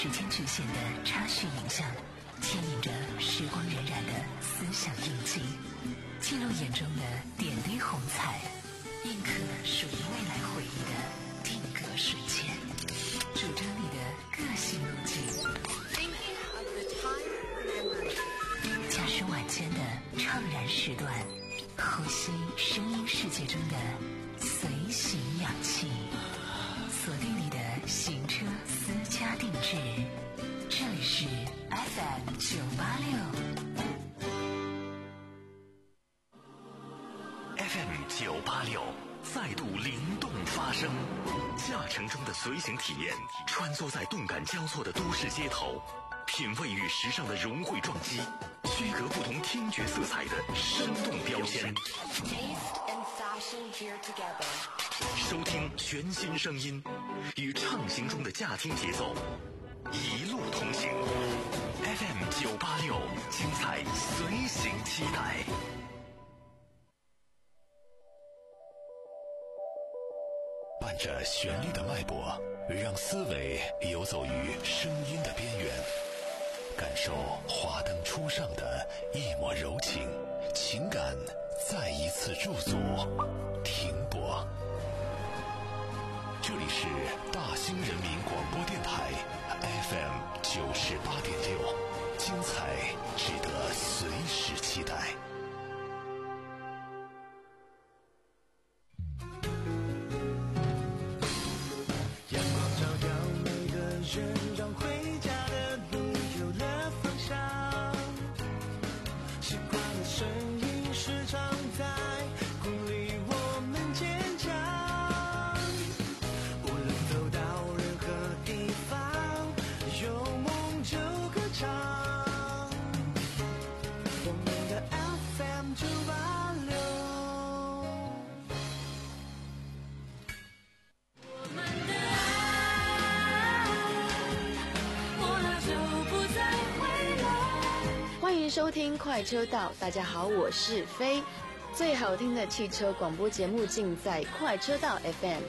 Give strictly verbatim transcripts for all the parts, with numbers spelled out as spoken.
时间局限的插叙影像，牵引着时光荏苒的思想印记，记录眼中的点滴红彩，印刻属于未来回忆的定格瞬间，主张你的个性路径。加深晚间的怅然时段，呼吸声音世界中的随行氧气，锁定你的行车私家定制，这里是 F M 九八六 F M 九八六再度灵动发声，驾乘中的随行体验，穿梭在动感交错的都市街头，品味与时尚的融汇撞击，区隔不同听觉色彩的生动标签，收听全新声音，与畅行中的驾听节奏一路同行。 F M 九八六，精彩随行期待。伴着旋律的脉搏，让思维游走于声音的边缘，感受华灯初上的一抹柔情，情感再一次驻足停泊。这里是大兴人民广播电台 F M 九十八点六，精彩值得随时期待。 阳光照耀每个人，让回家的路有了方向。习惯的声音时常在鼓励我们坚强。无论走到任何地方，有梦就歌唱。我们的 F M 九八六。 欢迎收听快车道，大家好，我是飞。最好听的汽车广播节目尽在快车道 F M。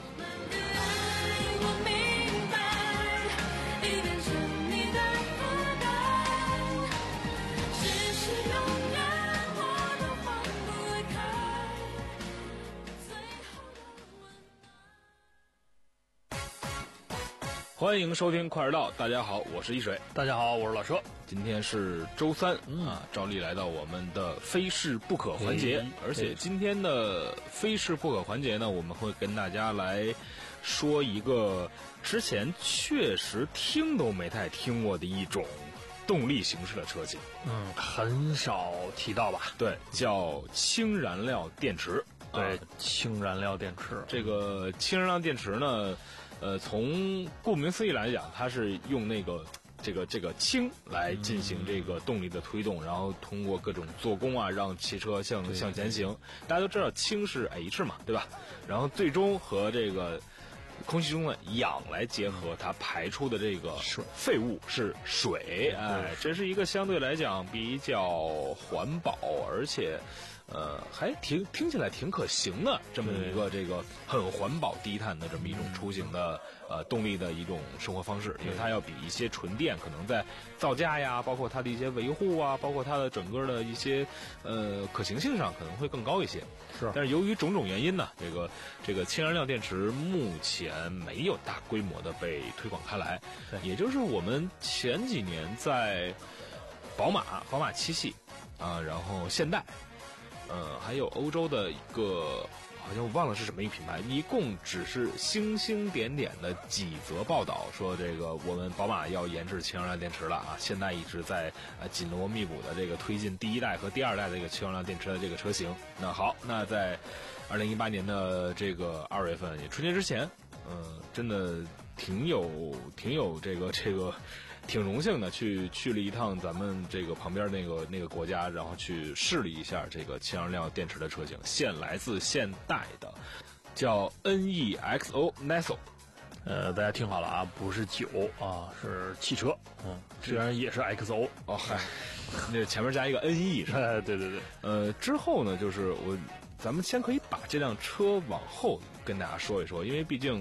欢迎收听快车道，大家好，我是一水。 大家好，我是老车。 今天是周三、嗯、啊，照例来到我们的非试不可环节，而且今天的非试不可环节呢，我们会跟大家来说一个之前确实听都没太听过的一种动力形式的车型。 嗯，很少提到吧？ 对，叫氢燃料电池。 对，啊、氢燃料电池。 这个氢燃料电池呢，呃，从顾名思义来讲，它是用那个这个这个氢来进行这个动力的推动，嗯、然后通过各种做工啊，让汽车向向前行。大家都知道氢是 H 嘛，对吧？然后最终和这个空气中的氧来结合，它排出的这个废物是水。哎，这是一个相对来讲比较环保，而且呃，还挺听起来挺可行的，这么一个这个很环保低碳的这么一种出行的呃动力的一种生活方式，因为它要比一些纯电可能在造价呀，包括它的一些维护啊，包括它的整个的一些呃可行性上可能会更高一些。 是， 但是由于种种原因呢，这个这个氢燃料电池目前没有大规模的被推广开来，也就是我们前几年在宝马、宝马七系啊，然后现代。呃，还有欧洲的一个，好像我忘了是什么一个品牌，一共只是星星点点的几则报道，说这个我们宝马要研制氢燃料电池了啊，现在一直在呃紧锣密鼓的这个推进第一代和第二代的这个氢燃料电池的这个车型。那好，那在二零一八年的这个二月份，也春节之前，嗯、呃，真的挺有挺有这个这个。挺荣幸的，去去了一趟咱们这个旁边那个那个国家，然后去试了一下这个氢燃料电池的车型，现来自现代的，叫 N E X O N E S O。 呃，大家听好了啊，不是酒啊，是汽车。嗯，虽然也是 X O 哦，嗨，那前面加一个 N E 是吧？ 对对对。 呃，之后呢，就是我，咱们先可以把这辆车往后跟大家说一说，因为毕竟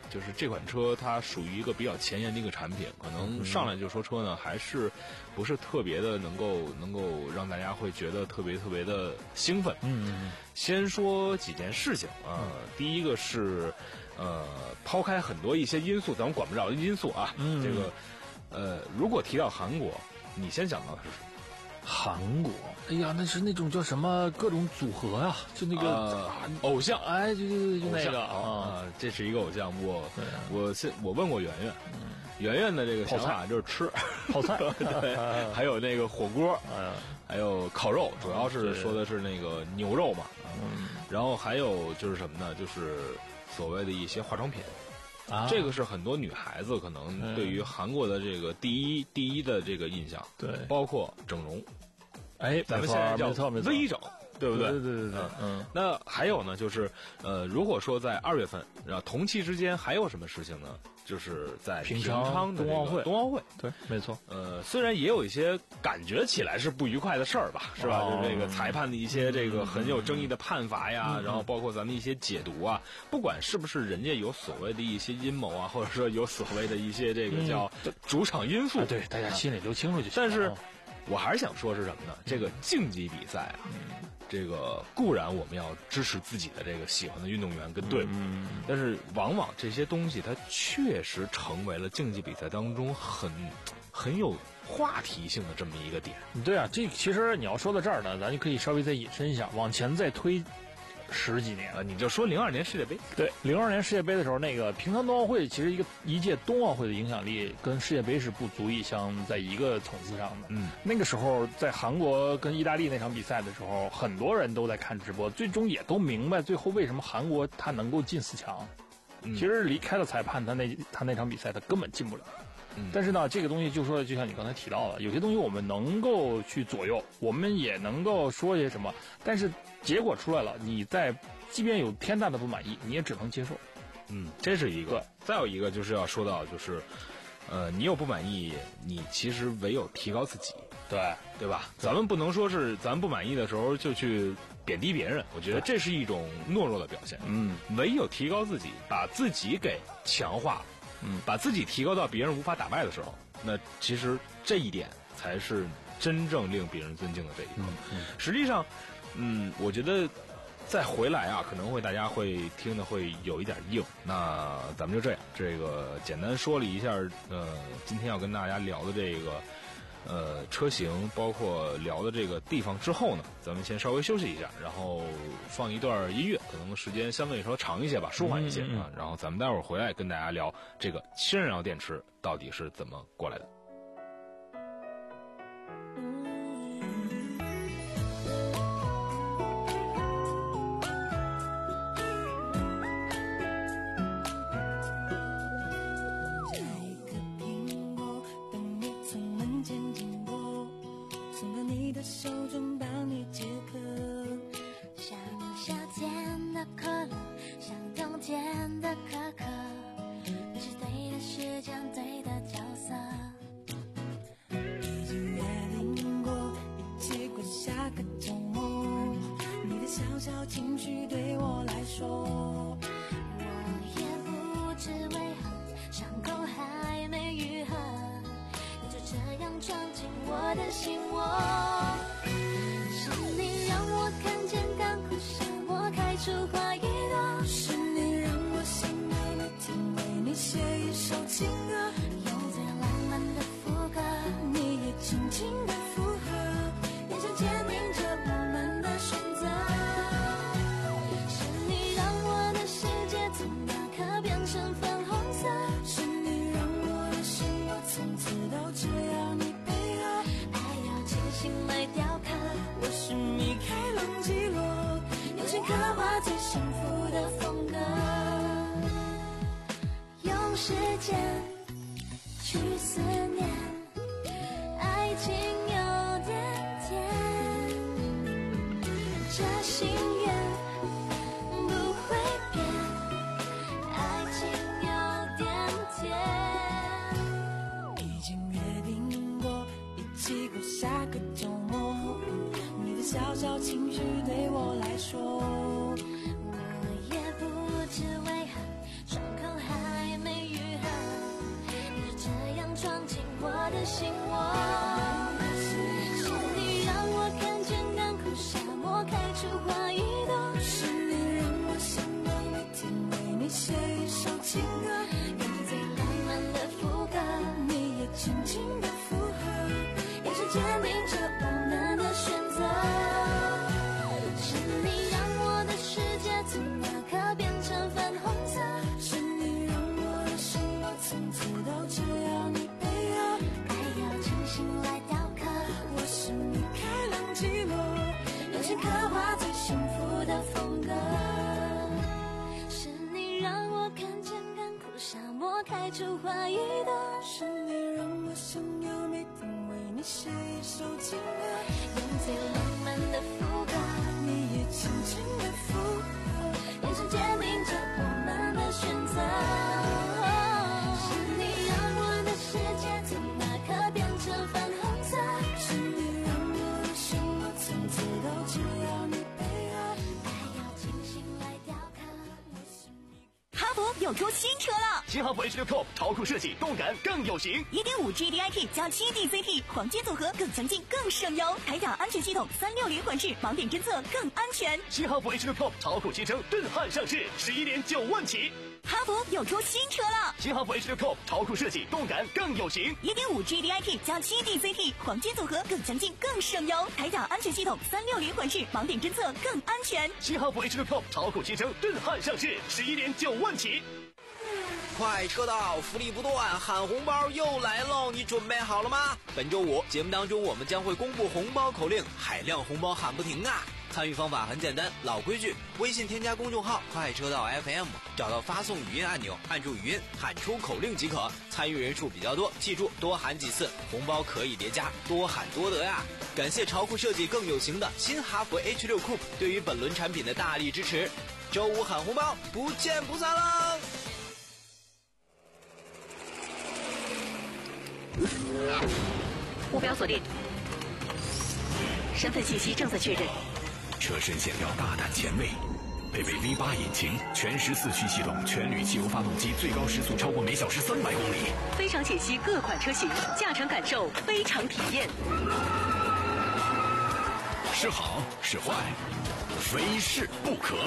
就是这款车它属于一个比较前沿的一个产品，可能上来就说车呢，还是不是特别的能够能够让大家会觉得特别特别的兴奋。 嗯， 先说几件事情啊、呃，第一个是呃，抛开很多一些因素，咱们管不着的因素啊， 嗯， 这个呃，如果提到韩国，你先想到的是什么？ 韩国，哎呀，那是那种叫什么各种组合呀、啊，就那个、 呃、偶像， 哎，就就就那个啊、呃，这是一个偶像。我对我现我问过圆圆，嗯、圆圆的这个想法就是吃泡菜， 对，还有那个火锅， 嗯、 还有烤肉，主要是说的是那个牛肉嘛， 嗯， 然后还有就是什么呢？就是所谓的一些化妆品。 啊， 这个是很多女孩子可能对于韩国的这个第一、嗯、第一的这个印象， 对， 包括整容， 哎， 咱们现在叫微整，对不对？ 对对对对， 嗯。嗯那还有呢，就是呃，如果说在二月份，然后同期之间还有什么事情呢？就是在平昌的冬奥会， 冬奥会， 对，没错。 呃，虽然也有一些感觉起来是不愉快的事儿吧，是吧？ 哦、 就是这个裁判的一些这个很有争议的判罚呀， 嗯、 然后包括咱们一些解读啊，不管是不是人家有所谓的一些阴谋啊，或者说有所谓的一些这个叫主场因素， 嗯啊、对，大家心里留清楚就行。 但是，我还是想说是什么呢？这个竞技比赛啊。嗯这个固然我们要支持自己的这个喜欢的运动员跟队伍， 嗯、 但是往往这些东西它确实成为了竞技比赛当中很很有话题性的这么一个点。 对啊，这其实你要说到这儿呢，咱就可以稍微再引申一下，往前再推十几年啊，你就说零二年世界杯。 对，零二年世界杯的时候，那个平昌冬奥会其实一个一届冬奥会的影响力跟世界杯是不足以相在一个层次上的。 嗯， 那个时候在韩国跟意大利那场比赛的时候，很多人都在看直播，最终也都明白最后为什么韩国他能够进四强。 嗯、 其实离开了裁判，他那他那场比赛他根本进不了。 嗯、 但是呢，这个东西就说就像你刚才提到的，有些东西我们能够去左右，我们也能够说些什么，但是结果出来了，你在即便有天大的不满意，你也只能接受。 嗯，这是一个。再有一个就是要说到，就是呃，你有不满意，你其实唯有提高自己， 对对吧？咱们不能说是咱不满意的时候就去贬低别人，我觉得这是一种懦弱的表现。 嗯， 唯有提高自己，把自己给强化。 嗯， 把自己提高到别人无法打败的时候，那其实这一点才是真正令别人尊敬的这一刻。 嗯嗯、 实际上，嗯，我觉得再回来啊，可能会大家会听的会有一点硬。那咱们就这样，这个简单说了一下，呃，今天要跟大家聊的这个呃车型，包括聊的这个地方之后呢，咱们先稍微休息一下，然后放一段音乐，可能时间相对来说长一些吧，舒缓一些啊、 嗯嗯嗯。 然后咱们待会儿回来跟大家聊这个氢燃料电池到底是怎么过来的。 手中帮你解渴，像夏天的可乐，像冬天的可可，你是对的时间，对的角色。已经约定过一起过下个周末，你的小小情绪对我来说，我也不知为何伤口还没愈合，你就这样闯进我的心窝。是你让我看见干枯向我开出花一朵，是你让我心爱的听为你写一首情歌，用最浪漫的副歌，你也轻轻的附和，眼神坚定着我们的选择。是你让我的世界从那刻变成粉红色，是你让我的生活从此都只要你配合，爱要精心来雕刻，我是米开朗基罗，用心刻画最幸福的风格，用时间去思念，爱情有点甜，这心愿不会变，爱情有点甜，已经约定过一起过下个周末，你的小小情绪对我来说，我也不知为何伤口还我开出怀疑的，是你让我想要每天为你写一首情歌，用最浪漫的副歌，你也轻轻的附和，眼神坚定着我们的选择。是你让我的世界从那刻变成粉红色，是你让我的什么从此都只要你配合，还要精心来雕刻。 哈弗又出新车了， 新哈弗 H 六 Coupe 超酷设计，动感更有型， 一点五 G D I T 加七 D C T 黄金组合，更强劲更省油，铠甲安全系统三六零环视，盲点侦测更安全。 新哈弗 H 六 Coupe 超酷新车震撼上市，十一点九万起。 哈弗又出新车了， 新哈弗 H 六 Coupe 超酷设计，动感更有型， 一点五 G D I T 加七 D C T 黄金组合，更强劲更省油，铠甲安全系统三六零环视，盲点侦测更安全。 新哈弗 H 六 Coupe 超酷新车震撼上市，十一点九万起。 快车道福利不断，喊红包又来喽！你准备好了吗？本周五节目当中，我们将会公布红包口令，海量红包喊不停啊！参与方法很简单，老规矩，微信添加公众号快车道 F M， 找到发送语音按钮，按住语音喊出口令即可。参与人数比较多，记住多喊几次，红包可以叠加，多喊多得呀！感谢潮酷设计更有型的新哈弗 H 六 Coupe 对于本轮产品的大力支持。周五喊红包，不见不散喽！ 目标锁定，身份信息正在确认。 车身线条大胆前卫，配备 V 八引擎，全时四驱系统，全铝汽油发动机，最高时速超过每小时三百公里。 非常解析各款车型，驾乘感受非常体验。 是好是坏，非试不可。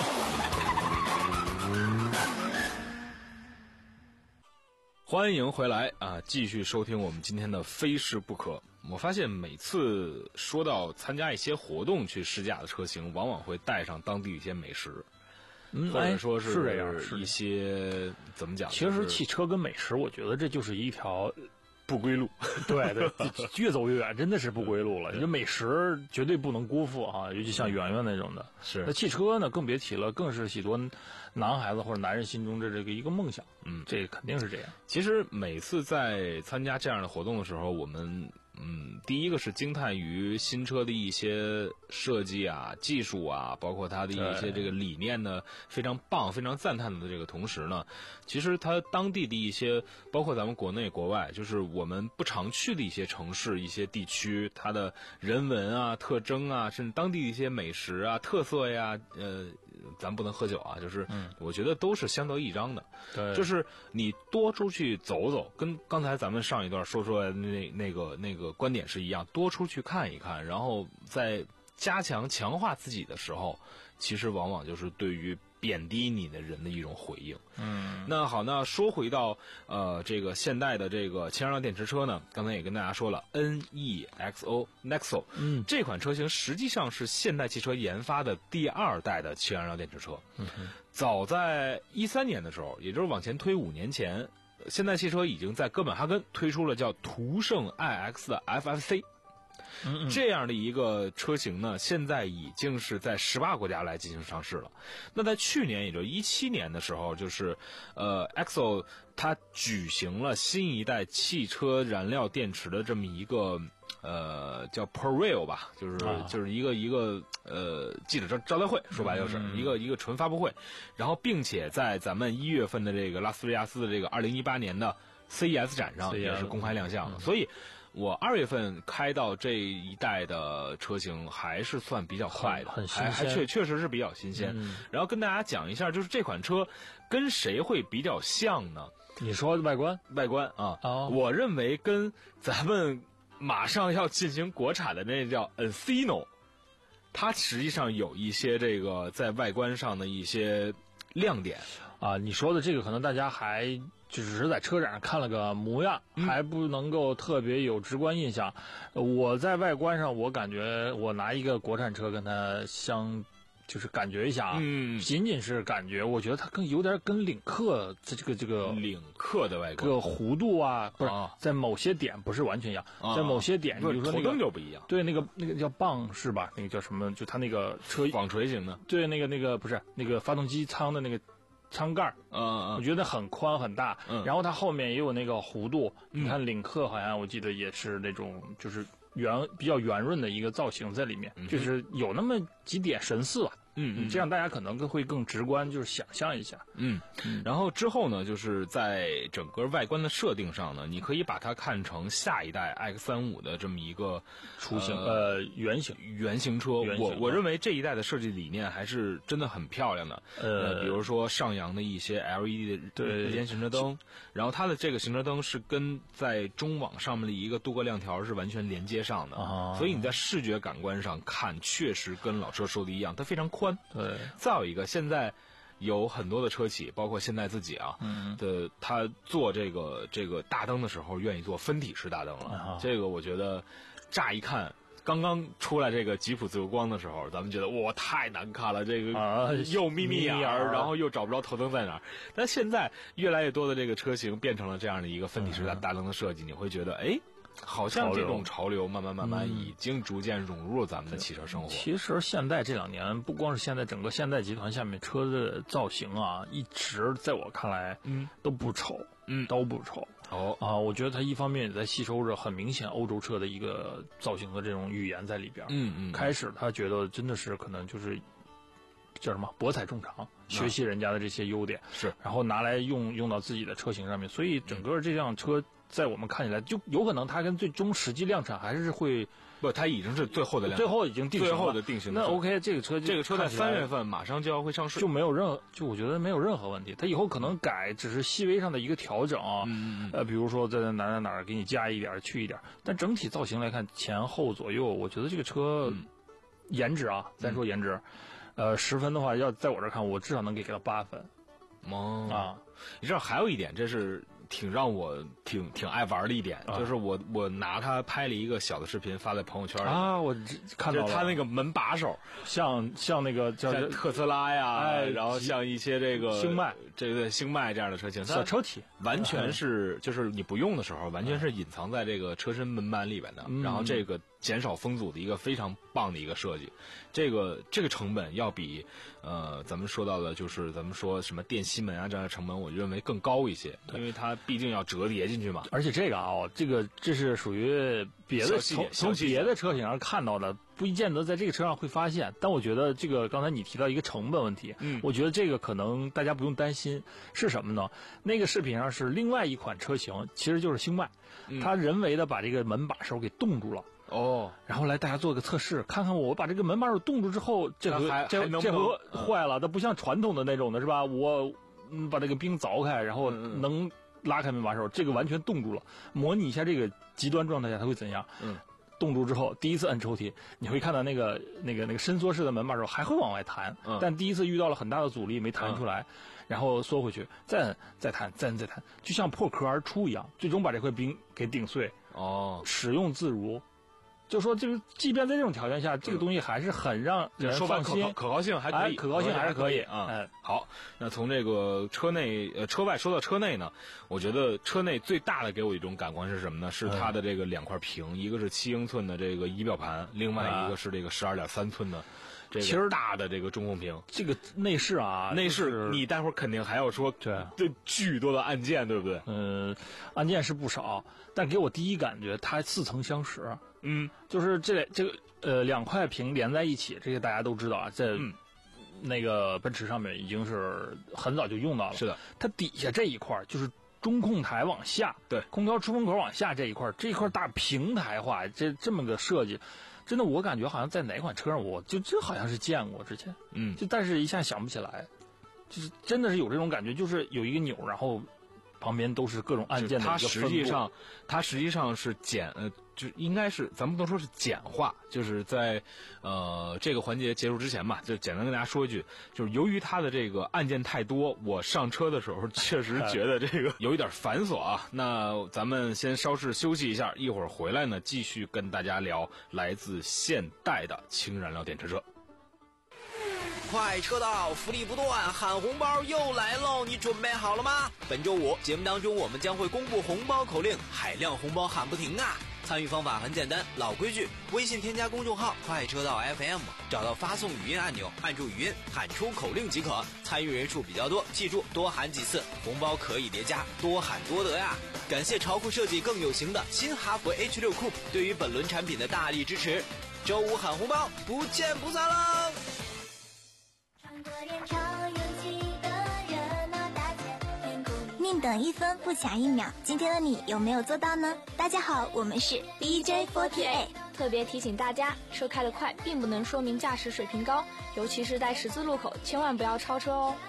欢迎回来啊！继续收听我们今天的非试不可。我发现每次说到参加一些活动去试驾的车型，往往会带上当地一些美食， 嗯， 或者说是这样， 是一些怎么讲？ 其实汽车跟美食，我觉得这就是一条不归路。对对，越走越远，真的是不归路了。你这美食绝对不能辜负啊，尤其像圆圆那种的。 是。 那汽车呢，更别提了，更是许多男孩子或者男人心中的这个一个梦想。嗯，这肯定是这样。 其实每次在参加这样的活动的时候，我们嗯，第一个是惊叹于新车的一些设计啊、技术啊，包括它的一些这个理念呢，非常棒、非常赞叹的这个同时呢，其实它当地的一些，包括咱们国内国外，就是我们不常去的一些城市、一些地区，它的人文啊、特征啊，甚至当地的一些美食啊、特色呀，呃，咱不能喝酒啊，就是我觉得都是相得益彰的。 对， 就是你多出去走走，跟刚才咱们上一段说出来的那那个那个观点是一样，多出去看一看，然后在加强强化自己的时候，其实往往就是对于贬低你的人的一种回应。嗯，那好，那说回到呃这个现代的这个氢燃料电池车呢，刚才也跟大家说了 N E X O Nexo， 嗯，这款车型实际上是现代汽车研发的第二代的氢燃料电池车。嗯，早在一三年的时候，也就是往前推五年前，现代汽车已经在哥本哈根推出了叫途胜 I X 的 F F C。嗯嗯这样的一个车型呢，现在已经是在十八国家来进行上市了。那在去年，也就一七年的时候，就是呃 X O 它举行了新一代汽车燃料电池的这么一个呃叫 Parade 吧，就是、啊、就是一个一个呃记者招招待会，说白就是、嗯、一个一个纯发布会。然后并且在咱们一月份的这个拉斯维加斯的这个二零一八年的 C E S 展上也是公开亮相的，嗯、所以。我二月份开到这一代的车型还是算比较快的， 很新鲜，还确确实是比较新鲜。嗯、然后跟大家讲一下，就是这款车跟谁会比较像呢？ 你说外观， 外观啊， 哦、 我认为跟咱们马上要进行国产的那叫 Encino， 它实际上有一些这个在外观上的一些亮点啊。你说的这个可能大家还。就只是在车展上看了个模样， 嗯、 还不能够特别有直观印象。我在外观上，我感觉我拿一个国产车跟它相，就是感觉一下啊， 嗯， 仅仅是感觉，我觉得它更有点跟领克这这个这个领克的外观， 这个弧度啊，不是、 啊、 在某些点不是完全一样， 啊、 在某些点，比如说那个头灯就不一样， 对，那个那个叫棒是吧？那个叫什么？就它那个车纺锤型的， 对，那个那个不是那个发动机舱的那个。 舱盖， 嗯嗯， 我觉得很宽很大， 嗯， 然后它后面也有那个弧度， 嗯、 你看领克好像我记得也是那种就是圆比较圆润的一个造型在里面， 嗯、 就是有那么几点神似吧。 嗯嗯， 这样大家可能更会更直观，就是想象一下。 嗯，然后之后呢，就是在整个外观的设定上呢，你可以把它看成下一代 X 三十五的这么一个雏形， 呃， 呃原型原型车。 原型我我认为这一代的设计理念还是真的很漂亮的。 呃， 比如说上扬的一些 L E D 的日间行车灯，然后它的这个行车灯是跟在中网上面的一个镀铬亮条是完全连接上的， 啊、 所以你在视觉感官上看，确实跟老车说的一样，它非常宽。 对。 再有一个，现在有很多的车企，包括现在自己啊， 嗯， 的他做这个这个大灯的时候，愿意做分体式大灯了。 啊、 这个我觉得，乍一看，刚刚出来这个吉普自由光的时候，咱们觉得哇太难看了，这个啊又眯眯眼儿， 啊、 然后又找不着头灯在哪儿。但现在越来越多的这个车型变成了这样的一个分体式大大灯的设计，你会觉得哎。好像这种潮流慢慢慢慢已经逐渐融入咱们的汽车生活。 嗯、其实现代这两年，不光是现在整个现代集团下面车的造型啊，一直在我看来， 嗯， 都不丑， 嗯， 都不丑。 哦啊，我觉得它一方面也在吸收着很明显欧洲车的一个造型的这种语言在里边。 嗯嗯， 开始他觉得真的是可能就是叫什么博采众长，学习人家的这些优点， 是、嗯， 然后拿来用用到自己的车型上面，所以整个这辆车。在我们看起来，就有可能它跟最终实际量产还是会不，它已经是最后的量产， 最后已经定型了， 最后的定型。 那 OK， 这个车这个车在三月份马上就要会上市， 就没有任何，就我觉得没有任何问题。它以后可能改，只是细微上的一个调整啊， 嗯、 呃，比如说在哪哪哪儿给你加一点去一点，但整体造型来看，前后左右，我觉得这个车、 嗯、 颜值啊，咱说颜值，嗯、呃，十分的话，要在我这儿看，我至少能给给到八分。 哦啊， 你知道还有一点，这是。挺让我挺挺爱玩的一点， 啊、 就是我我拿它拍了一个小的视频发在朋友圈里啊，我看到了， 它那个门把手像像那个叫像特斯拉呀， 哎， 然后像一些这个星脉， 这个星脉这样的车型， 小车体完全是就是你不用的时候，完全是隐藏在这个车身门板里边的， 嗯、 然后这个减少风阻的一个非常棒的一个设计，这个这个成本要比呃咱们说到的就是咱们说什么电吸门啊这样的成本，我认为更高一些，因为它毕竟要折叠进去嘛。 而且这个啊，这个这是属于别的从从别的车型上看到的，不一见得在这个车上会发现。但我觉得这个刚才你提到一个成本问题， 嗯， 我觉得这个可能大家不用担心。是什么呢？那个视频上是另外一款车型，其实就是星脉， 嗯、 它人为的把这个门把手给冻住了。 哦， 然后来大家做个测试，看看我把这个门把手冻住之后，这回这能这回坏了，它不像传统的那种的是吧？我嗯把这个冰凿开，然后能拉开门把手，这个完全冻住了。模拟一下这个极端状态下它会怎样？ 嗯， 冻住之后，第一次摁抽屉，你会看到那个那个那个伸缩式的门把手还会往外弹， 嗯、 但第一次遇到了很大的阻力没弹出来，嗯、然后缩回去，再摁再弹，再摁再弹，就像破壳而出一样，最终把这块冰给顶碎。 哦， 使用自如。就说这个，即便在这种条件下，这个东西还是很让人放心， 可可靠性还可以， 哎、可靠性还是可以啊。 哎， 好，那从这个车内呃车外说到车内呢，我觉得车内最大的给我一种感官是什么呢？是它的这个两块屏，嗯、一个是七英寸的这个仪表盘，另外一个是这个十二点三寸的。这个大的这个中控屏， 这个内饰啊， 内饰、 就是、 你待会儿肯定还要说， 对， 对，巨多的按键，对不对？ 嗯，按键是不少，但给我第一感觉它似曾相识。 嗯， 就是这这个呃两块屏连在一起，这个大家都知道啊，在、 嗯、 那个奔驰上面已经是很早就用到了。 是的， 它底下这一块就是中控台往下， 对， 空调出风口往下这一块，这一块大平台化，这这么个设计。真的，我感觉好像在哪款车上，我就这好像是见过之前， 嗯， 就但是一下想不起来，就是真的是有这种感觉，就是有一个钮，然后旁边都是各种按键的一个分布。 它实际上，它实际上是简呃，就应该是咱们不能说是简化，就是在呃这个环节结束之前吧，就简单跟大家说一句，就是由于它的这个按键太多，我上车的时候确实觉得这个有一点繁琐啊。那咱们先稍事休息一下，一会儿回来呢，继续跟大家聊来自现代的氢燃料电池车。 快车道，福利不断，喊红包又来喽！你准备好了吗？本周五节目当中，我们将会公布红包口令，海量红包喊不停啊！ 参与方法很简单，老规矩，微信添加公众号快车道 F M， 找到发送语音按钮，按住语音喊出口令即可。参与人数比较多，记住多喊几次，红包可以叠加，多喊多得呀！感谢潮酷设计更有型的新哈弗 H 六 Coupe 对于本轮产品的大力支持。周五喊红包，不见不散喽！ 宁等一分不卡一秒，今天的你有没有做到呢？大家好，我们是 D J 四十八。 特别提醒大家，车开得快并不能说明驾驶水平高，尤其是在十字路口，千万不要超车哦。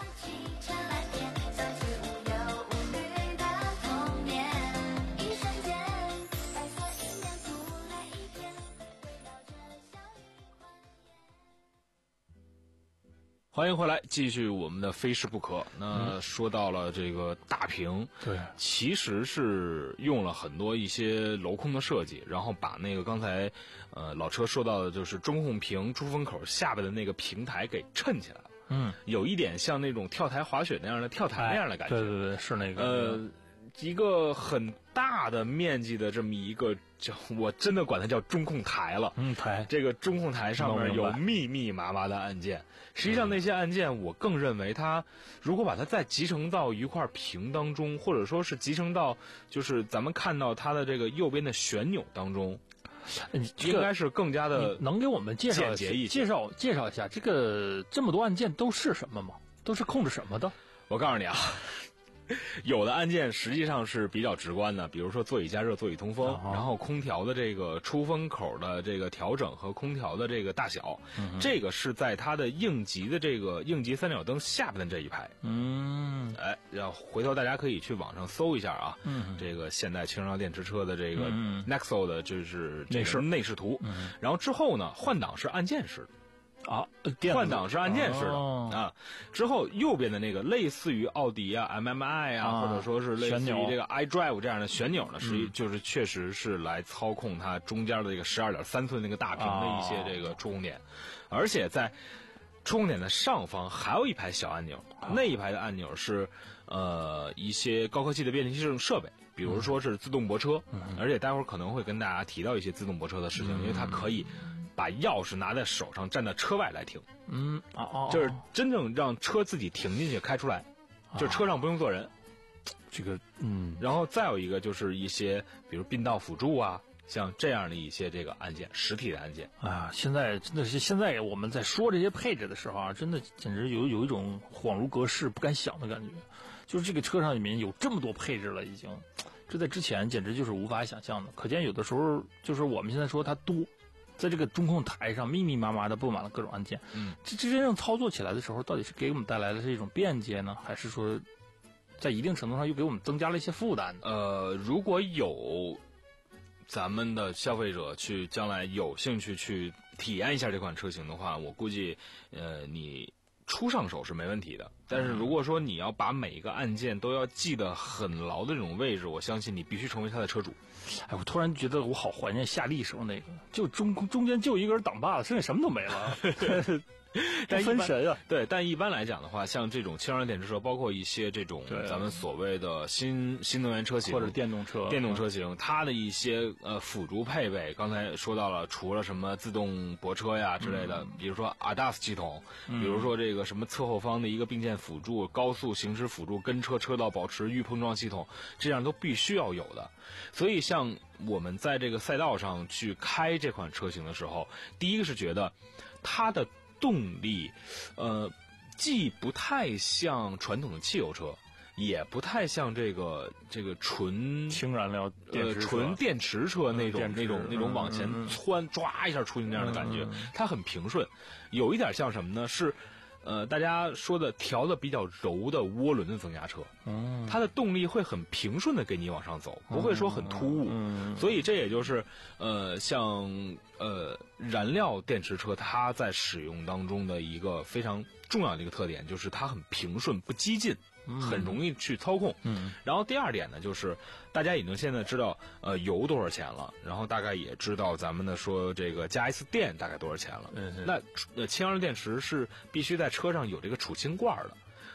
欢迎回来，继续我们的非试不可。那说到了这个大屏， 对， 其实是用了很多一些镂空的设计，然后把那个刚才呃老车说到的，就是中控屏出风口下边的那个平台给衬起来了。 嗯， 有一点像那种跳台滑雪那样的跳台那样的感觉。 对对对，是那个。 呃，一个很大的面积的这么一个叫，我真的管它叫中控台了。 嗯，台。 这个中控台上面有密密麻麻的按键，实际上那些按键，我更认为它如果把它再集成到一块屏当中，或者说是集成到就是咱们看到它的这个右边的旋钮当中。应该是更加的能给我们介绍一介绍介绍一下这个这么多按键都是什么吗？都是控制什么的？ 我告诉你啊，有的按键实际上是比较直观的，比如说座椅加热、座椅通风，哦、然后空调的这个出风口的这个调整和空调的这个大小，嗯、这个是在它的应急的这个应急三角灯下边的这一排。 嗯， 哎，要回头大家可以去网上搜一下啊，嗯、这个现代轻燃料电池车的这个 Nexo 的就是内饰内饰图， 嗯、 然后之后呢，换挡是按键式的。 啊， 换挡是按键式的、 哦、 啊。之后右边的那个类似于奥迪啊、M M I 啊，啊或者说是类似于这个 iDrive 这样的旋钮呢，实际、嗯、就是确实是来操控它中间的这个 十二点三寸那个大屏的一些这个触控点，哦、而且在触控点的上方还有一排小按钮，哦、那一排的按钮是呃一些高科技的便利性设备。比如说是自动泊车，嗯、而且待会儿可能会跟大家提到一些自动泊车的事情，嗯、因为它可以把钥匙拿在手上，站在车外来停。 嗯，哦， 就是真正让车自己停进去开出来，哦、就是车上不用坐人。 这个，嗯， 然后再有一个就是一些，比如并道辅助啊，像这样的一些这个按键，实体的按键啊。现在真的是现在我们在说这些配置的时候啊，真的简直有有一种恍如隔世、不敢想的感觉。就是这个车上里面有这么多配置了，已经，这在之前简直就是无法想象的。可见有的时候就是我们现在说它多，在这个中控台上密密麻麻的布满了各种按键。 嗯， 这真正操作起来的时候，到底是给我们带来的是一种便捷呢，还是说在一定程度上又给我们增加了一些负担呢？ 呃，如果有咱们的消费者去将来有兴趣去体验一下这款车型的话，我估计呃你初上手是没问题的。但是如果说你要把每一个按键都要记得很牢的这种位置，我相信你必须成为它的车主。 哎，我突然觉得我好怀念夏利时候那个，就中中间就一根挡把子，剩下什么都没了。 但分神啊！ 对，但一般来讲的话，像这种氢燃料电池车，包括一些这种咱们所谓的新新能源车型或者电动车、 电动车型，它的一些呃辅助配备，刚才说到了，除了什么自动泊车呀之类的，嗯、比如说 A D A S 系统， 嗯、 比如说这个什么侧后方的一个并线辅助、高速行驶辅助、跟车车道保持预碰撞系统，这样都必须要有的。所以，像我们在这个赛道上去开这款车型的时候，第一个是觉得它的动力，呃，既不太像传统的汽油车，也不太像这个这个纯氢燃料电池车、 呃、纯电池车那种、 嗯、 那种那种往前窜、嗯、抓一下出去那样的感觉， 嗯、 它很平顺，有一点像什么呢？是。呃，大家说的调的比较柔的涡轮的增压车， 嗯， 它的动力会很平顺的给你往上走，不会说很突兀， 嗯， 所以这也就是呃，像呃燃料电池车它在使用当中的一个非常重要的一个特点，就是它很平顺不激进。很容易去操控， 嗯， 然后第二点呢，就是大家已经现在知道，呃，油多少钱了，然后大概也知道咱们的说这个加一次电大概多少钱了， 嗯， 那呃，氢燃料电池是必须在车上有这个储氢罐的，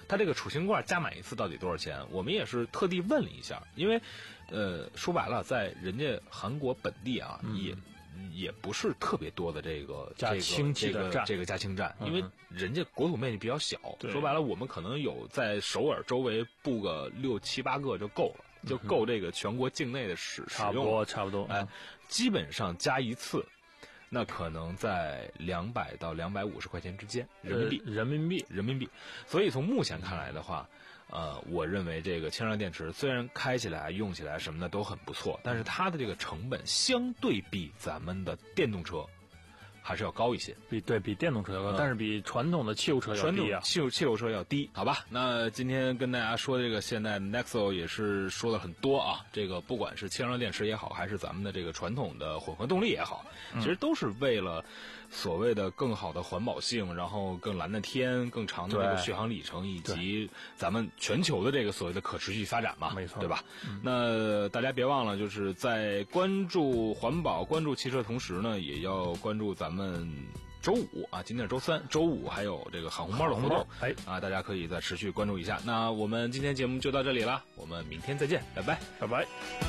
它这个储氢罐加满一次到底多少钱？我们也是特地问了一下，因为，呃，说白了，在人家韩国本地啊，嗯、也也不是特别多的这个加氢这个这个这个加氢站，因为人家国土面积比较小。说白了，我们可能有在首尔周围布个六七八个就够了，就够这个全国境内的使使用。 差不多，差不多。 哎，基本上加一次。那可能在两百到两百五十块钱之间，人民币， 呃、人民币， 人民币。所以从目前看来的话，呃，我认为这个氢燃料电池虽然开起来、用起来什么的都很不错，但是它的这个成本相对比咱们的电动车还是要高一些， 比对比电动车要高，嗯、但是比传统的汽油车要低啊， 传统汽油汽油车要低，好吧？那今天跟大家说的这个现在 Nexo 也是说了很多啊，这个不管是氢燃料电池也好，还是咱们的这个传统的混合动力也好， 嗯、 其实都是为了所谓的更好的环保性，然后更蓝的天、更长的这个续航里程，以及咱们全球的这个所谓的可持续发展嘛， 没错， 对吧？ 嗯、 那大家别忘了，就是在关注环保、关注汽车的同时呢，也要关注咱们。我们周五啊，今天是周三，周五还有这个喊红包的活动， 哎啊，大家可以再持续关注一下。那我们今天节目就到这里了，我们明天再见，拜拜， 拜拜。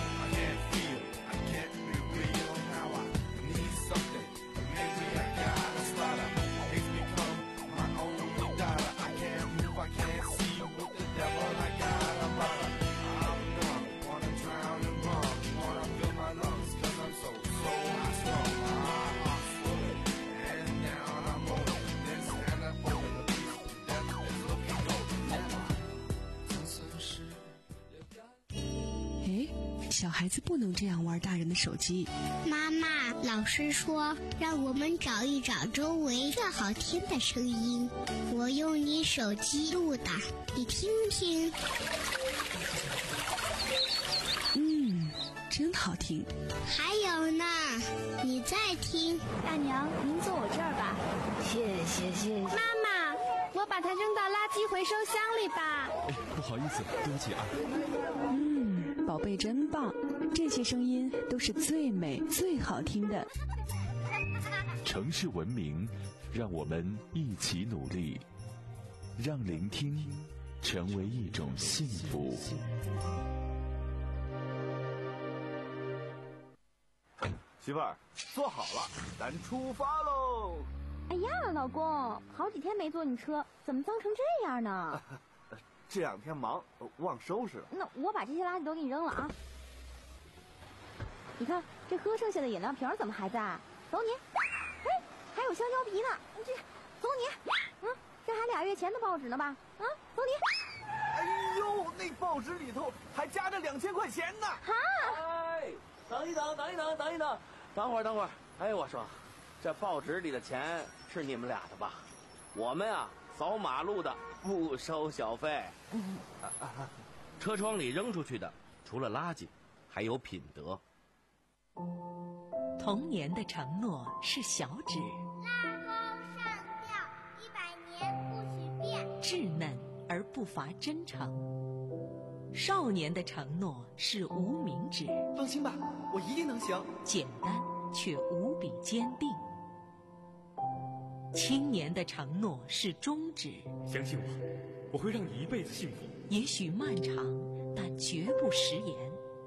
小孩子不能这样玩大人的手机。 妈妈，老师说让我们找一找周围最好听的声音，我用你手机录的，你听听。 嗯，真好听。 还有呢，你再听。 大娘，您坐我这儿吧。 谢谢谢谢。 妈妈，我把它扔到垃圾回收箱里吧。 哎，不好意思，对不起啊。 嗯，宝贝真棒，这些声音都是最美最好听的。 城市文明，让我们一起努力，让聆听成为一种幸福。 媳妇儿，坐好了，咱出发喽！ 哎呀，老公，好几天没坐你车，怎么脏成这样呢？ 这两天忙，忘收拾了。 那我把这些垃圾都给你扔了啊！你看这喝剩下的饮料瓶怎么还在？走你！哎，还有香蕉皮呢，这走你！嗯，这还俩月前的报纸呢吧？啊，走你！ 哎呦，那报纸里头还夹着两千块钱呢！ 哈！ 哎，等一等，等一等，等一等，等会儿，等会儿。哎，我说，这报纸里的钱是你们俩的吧？我们啊，扫马路的不收小费。 嗯， 车窗里扔出去的，除了垃圾，还有品德。 童年的承诺是小指， 拉钩上吊，一百年不许变， 稚嫩而不乏真诚。少年的承诺是无名指， 放心吧，我一定能行。 简单却无比坚定。青年的承诺是中指， 相信我，我会让你一辈子幸福。 也许漫长，但绝不食言。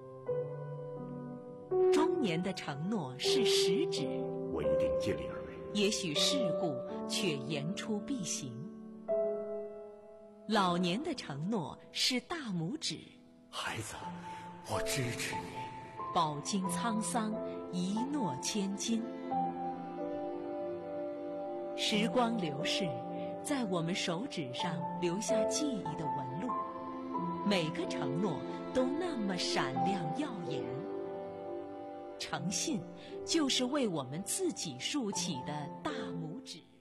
中年的承诺是食指， 我一定尽力而为。 也许世故，却言出必行。老年的承诺是大拇指， 孩子，我支持你。 饱经沧桑，一诺千金。时光流逝，在我们手指上留下记忆的纹路，每个承诺都那么闪亮耀眼。诚信，就是为我们自己竖起的大拇指。